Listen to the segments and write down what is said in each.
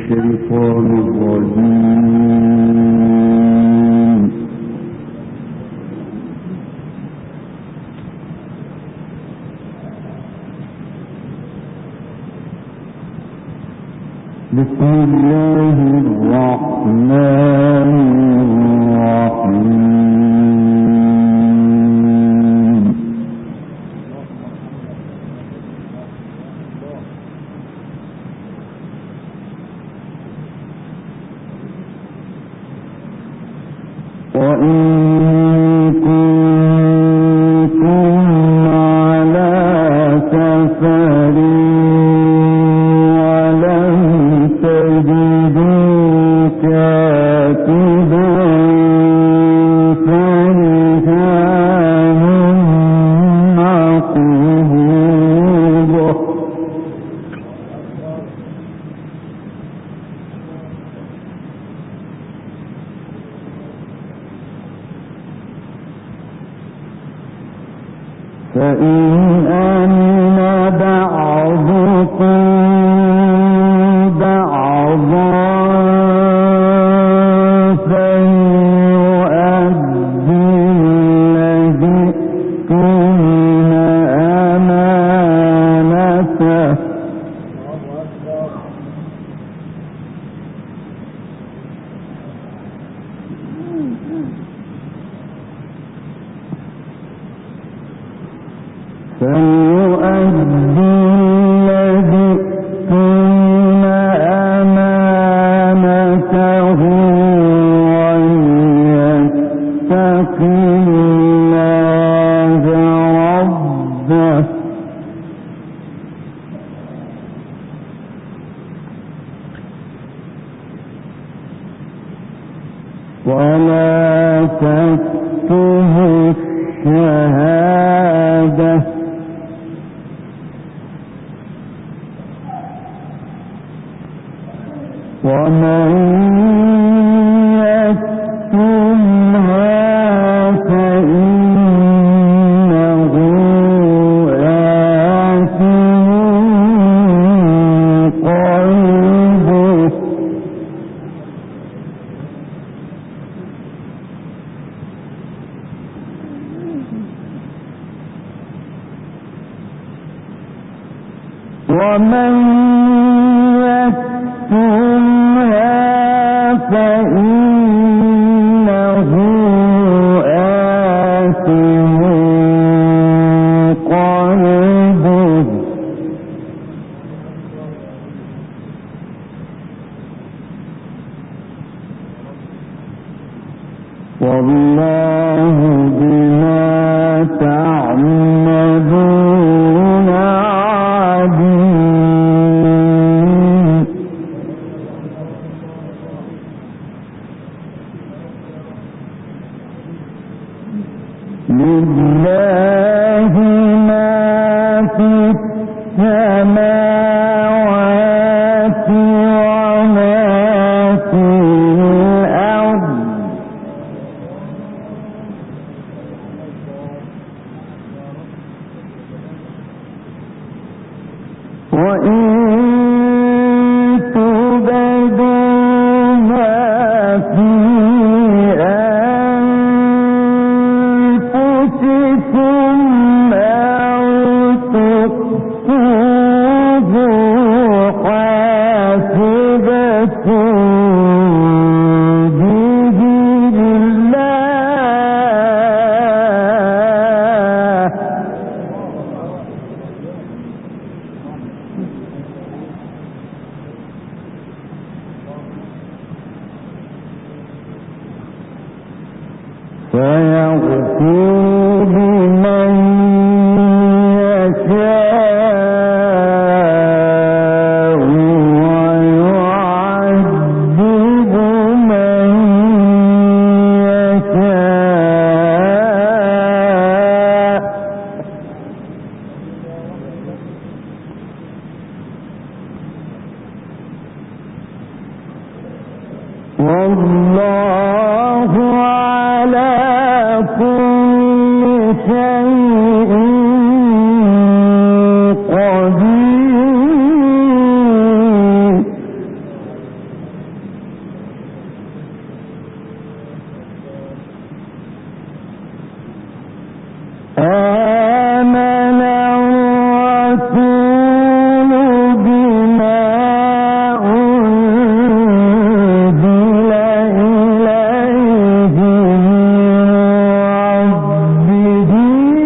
الشيطان الرجيم. بسم الله الرحمن الرحيم. وإن كنتم على سفر ولم تجدوا كاتبا فرهان مقبوضة. فإن أمن بعضكم بعضا فليؤدي الذي اؤتمن أمانته وليتق الله ربه ولا تكتموا الشهادة ومن يكتمها فإنه آثم قلبه ومن يكتمها فإنه آثم قلبه والله بما تعملون عليم. لله ما في السماوات وما في الأرض وإن تبدوا ما في أنفسكم أو تخفوه حاسبكم به الله فيغفر لمن يشاء ويعذب من يشاء والله على كل آمن الرسول بما أنزل إليه من ربه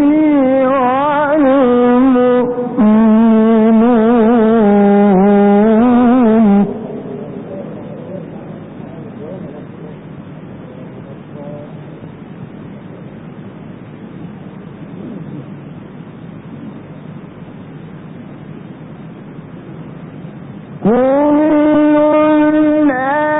والمؤمنون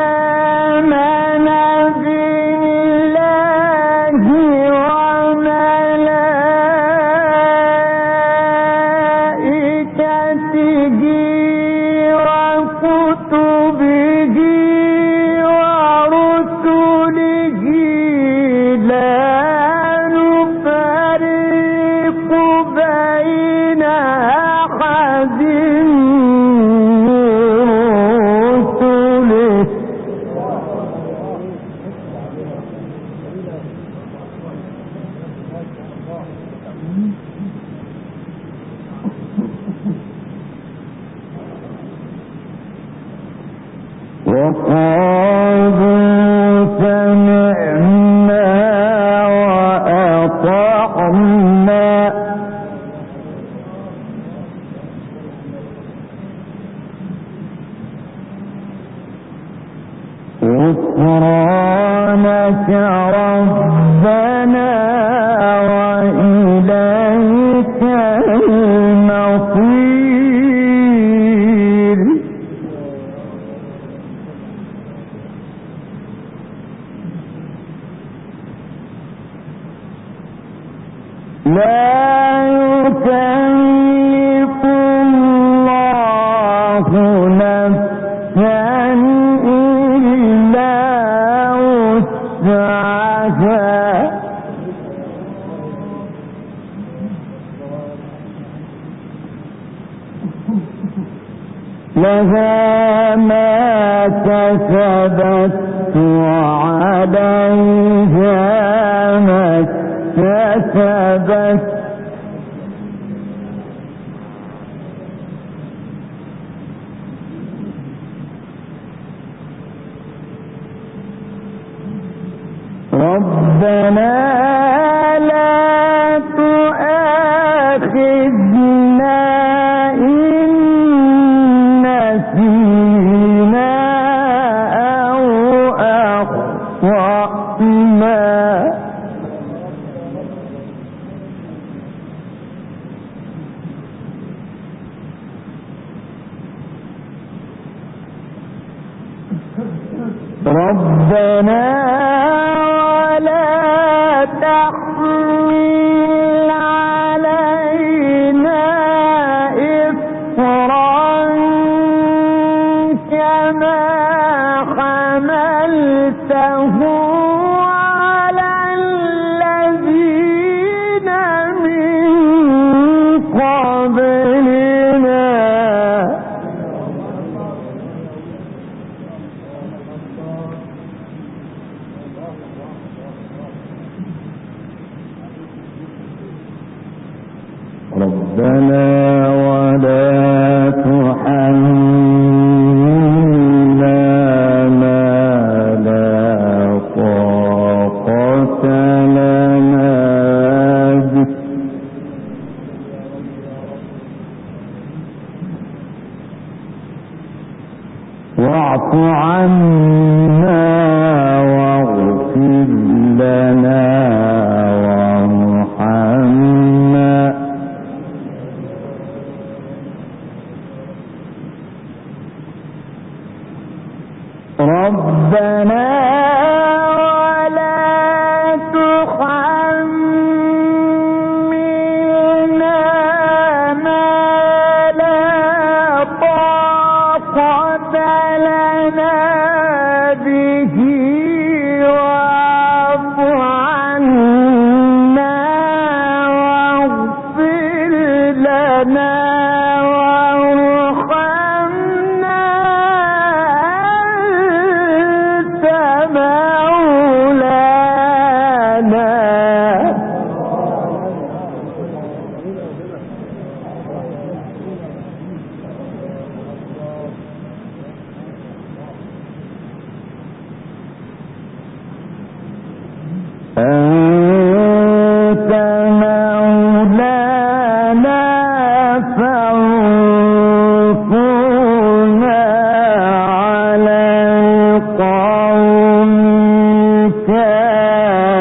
وقالوا سمعنا وأطعنا غفرانك ربنا وإليك المصير. لا يكلف الله نفسا إلا وسعها لها ما كسبت وعليها ما اكتسبت ربنا لا تؤاخذنا إن نسينا أو أخطأنا ربنا ولا تحمل علينا إصرا كما حملته على الذين من قبلنا ربنا ولا تحملنا ما لا طاقة لنا به واعف عنا واغفر لنا وارحمنا ربنا ولا تحملنا ما لا طاقة لنا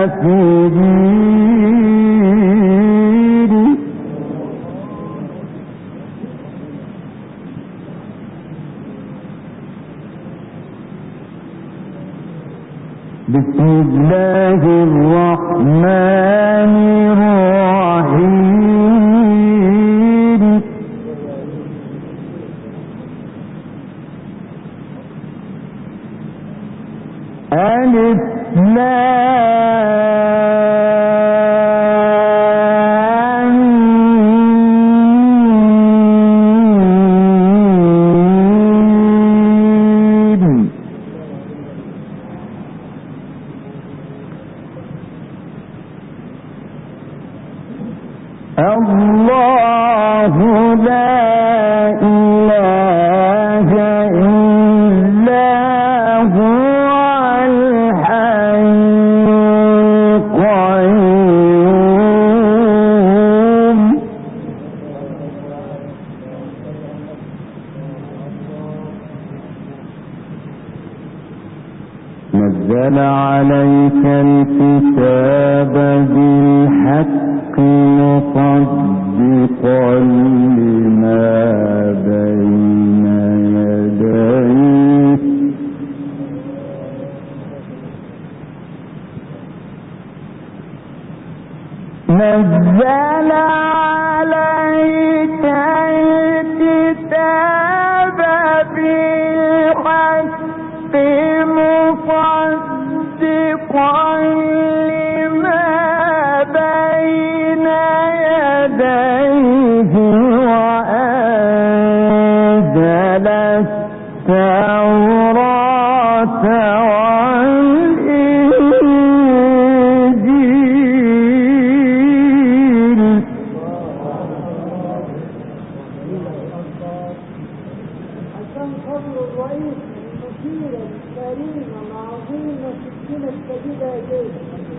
الكافرين. بسم الله الرحمن الرحيم. ألف الله لا إله إلا هو الحي القيوم. نزل عليك الكتاب بالحق مصدقا لما بين يديه نزل عليك الكتاب بالحق مصدقا لما بين يديه وأنزل التوراة والإنجيل. عشان فضل الرئيس المشير الكريم العظيم السكينة الشديدة إليه.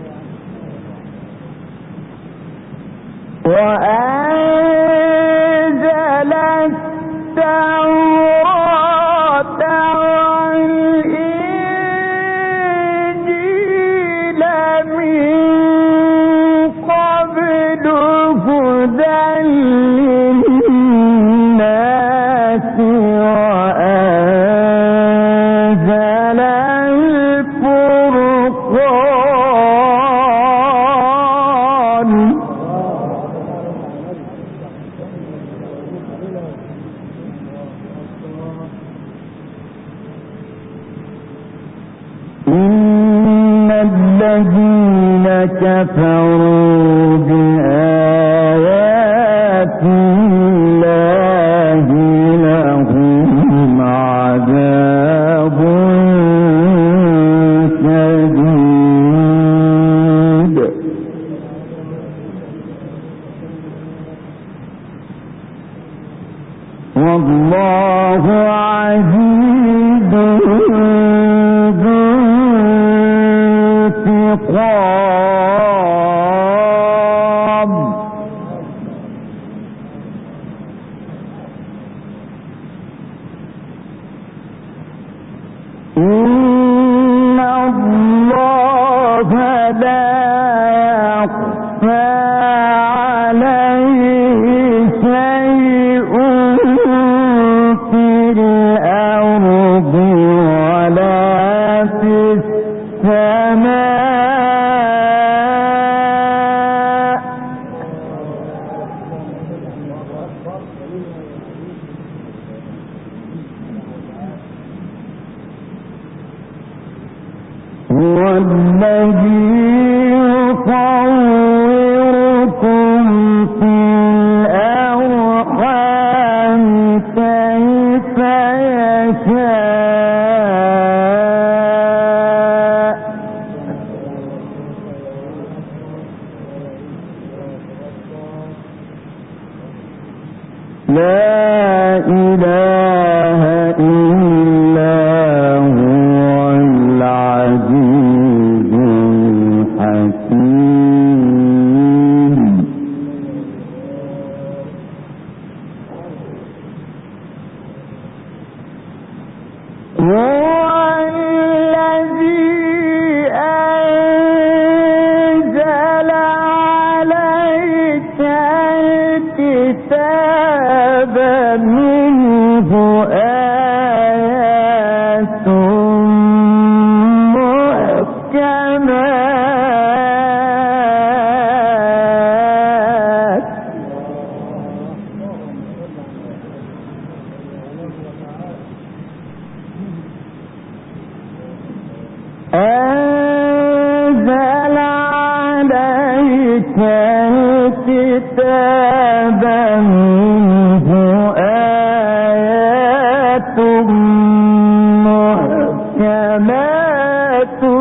وأنزل التوراة والإنجيل من قبل هدى للناس وأنزل الفرقان. إن الذين كفروا بآيات الله لهم عذاب شديد والله عزيز ذو انتقام. إن الله لا يخفى عليه شيء في الأرض ولا في السماء. هو الذي يصوركم في الأرحام كيف يشاء. لا إله إلا هو العزيز الحكيم. هو الذي أنزل الكتاب منه آيات محكمات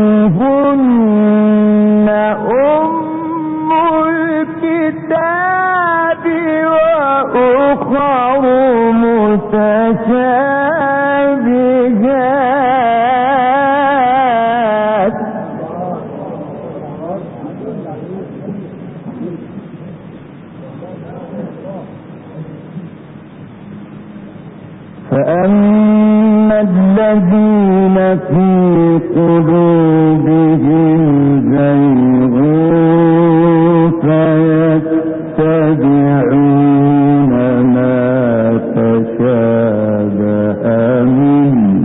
هن أم الكتاب وأخر متشابهات فأما الذين في قلوبهم زيغ فيتبعون ما تشابه منه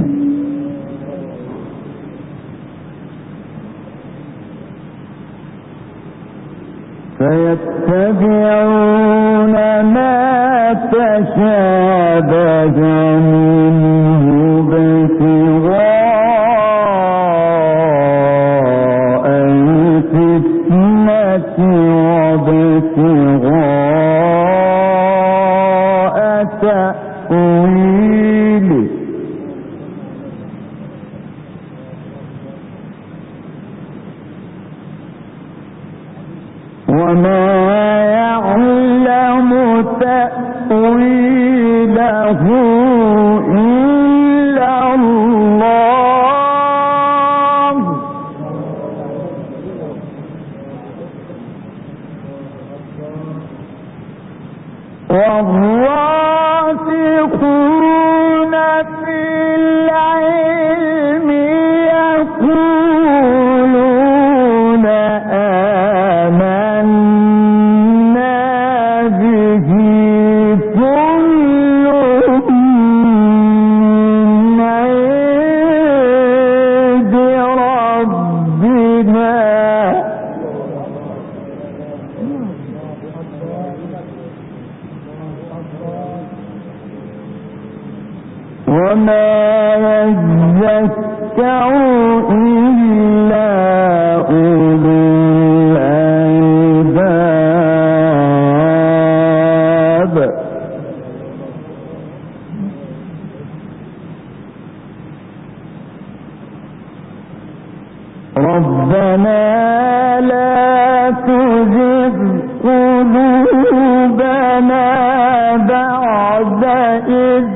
منه ابتغاء الفتنة وابتغاء تأويله وما يعلم تأويله إلا الله والراسخون في العلم يقولون آمنا به كل من عند ربنا وما يذكر إلا أولو الألباب ربنا لا تزغ قلوبنا بعد إذ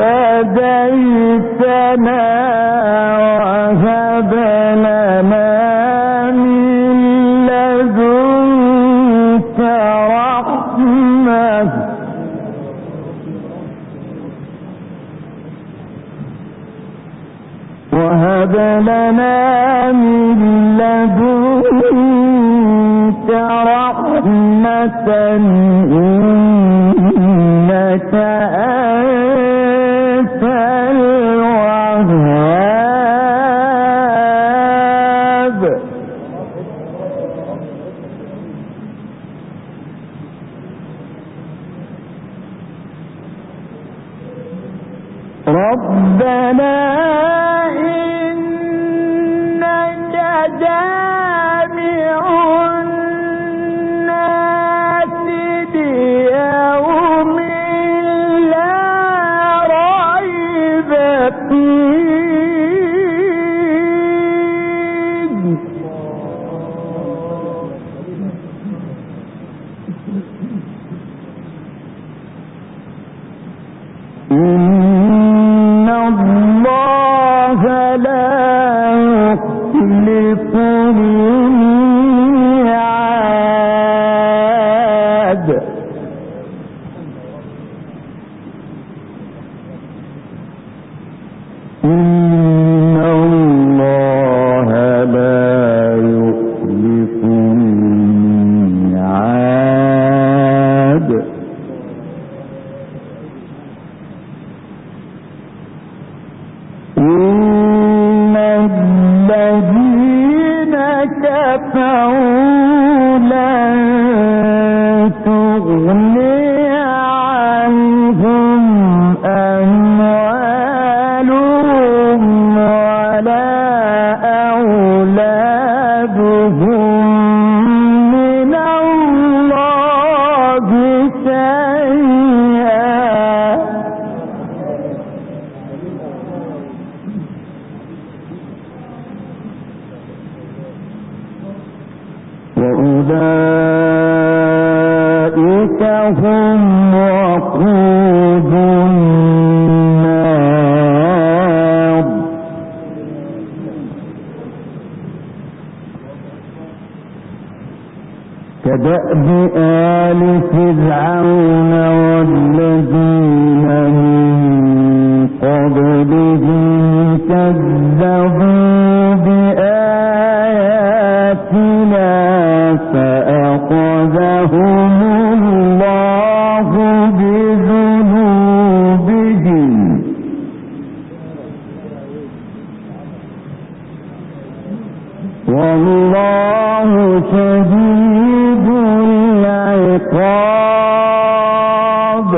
هديتنا وهب لنا من لدنك رحمة وهب لنا من لدنك رحمة إنك أنت الوهاب ربنا إنك جامع الناس ليوم لا ريب فيه إن الله وأولئك هم وقود النار. كدأب آل فرعون والذين من قبلهم كذبوا بآياتنا فأخذهم الله بذنوبهم والله شديد العقاب.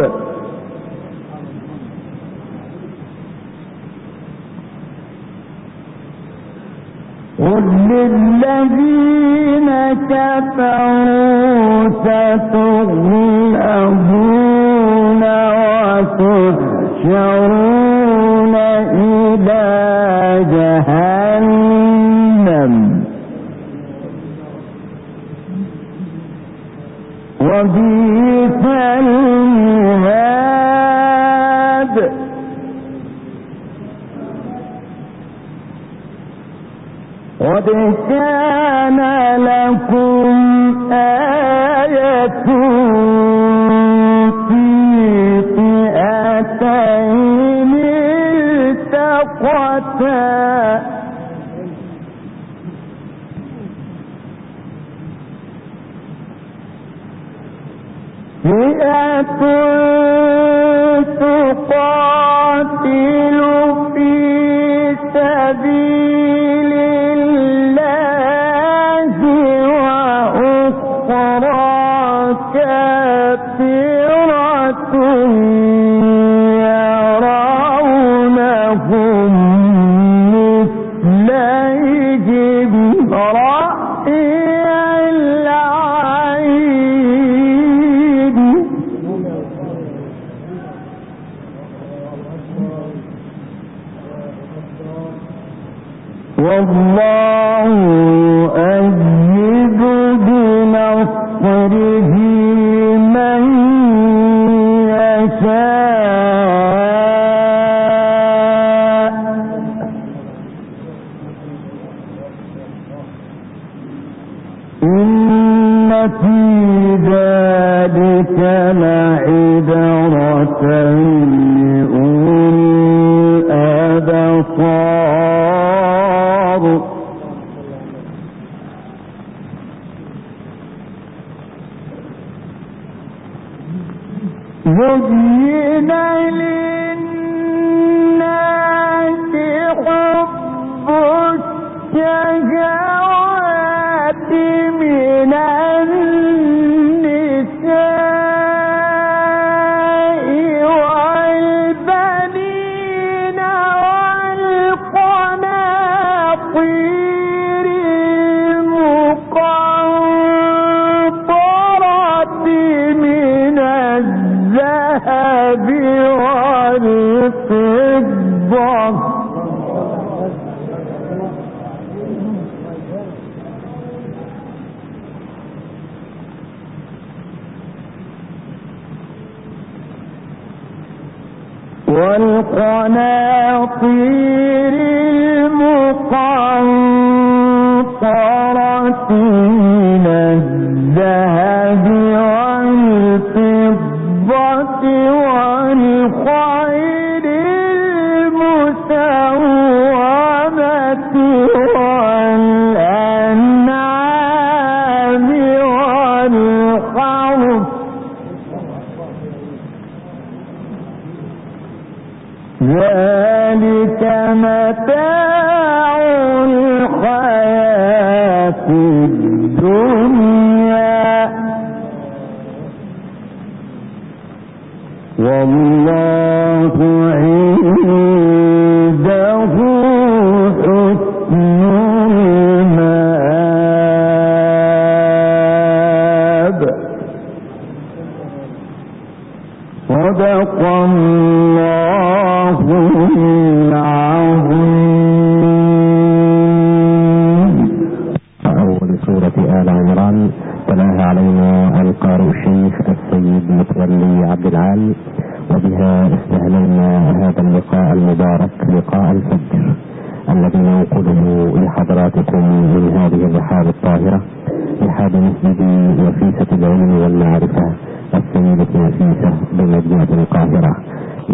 قل للذين كفروا ستغلبون وتحشرون إلى جهنم وبئس المهاد. قد كان لكم آية في فئتين التقتا فئة تقاتل في سبيل الله وأخرى كافرة يرونهم مثليهم رأي العين والله يؤيد بنصره من يشاء إن في ذلك لعبرة لأولي الأبصار. زين للناس حب الشهوات من النساء والبنين والقناطير المقنطرة من الذهب والفضة والقناطير المقنطرة من الذهب والفضة والخيل المسومة والأنعام والحرث ذلك متاع الحياة الدنيا والله عنده حسن المآب. صدق الله العظيم. أول سورة آل عمران المبارك لقاء الفجر الذي ننقله لحضراتكم من هذه الرحاب الطاهرة، رحاب مسجد نفيسة العلم والمعرفة السيدة نفيسة بمدينة القاهرة،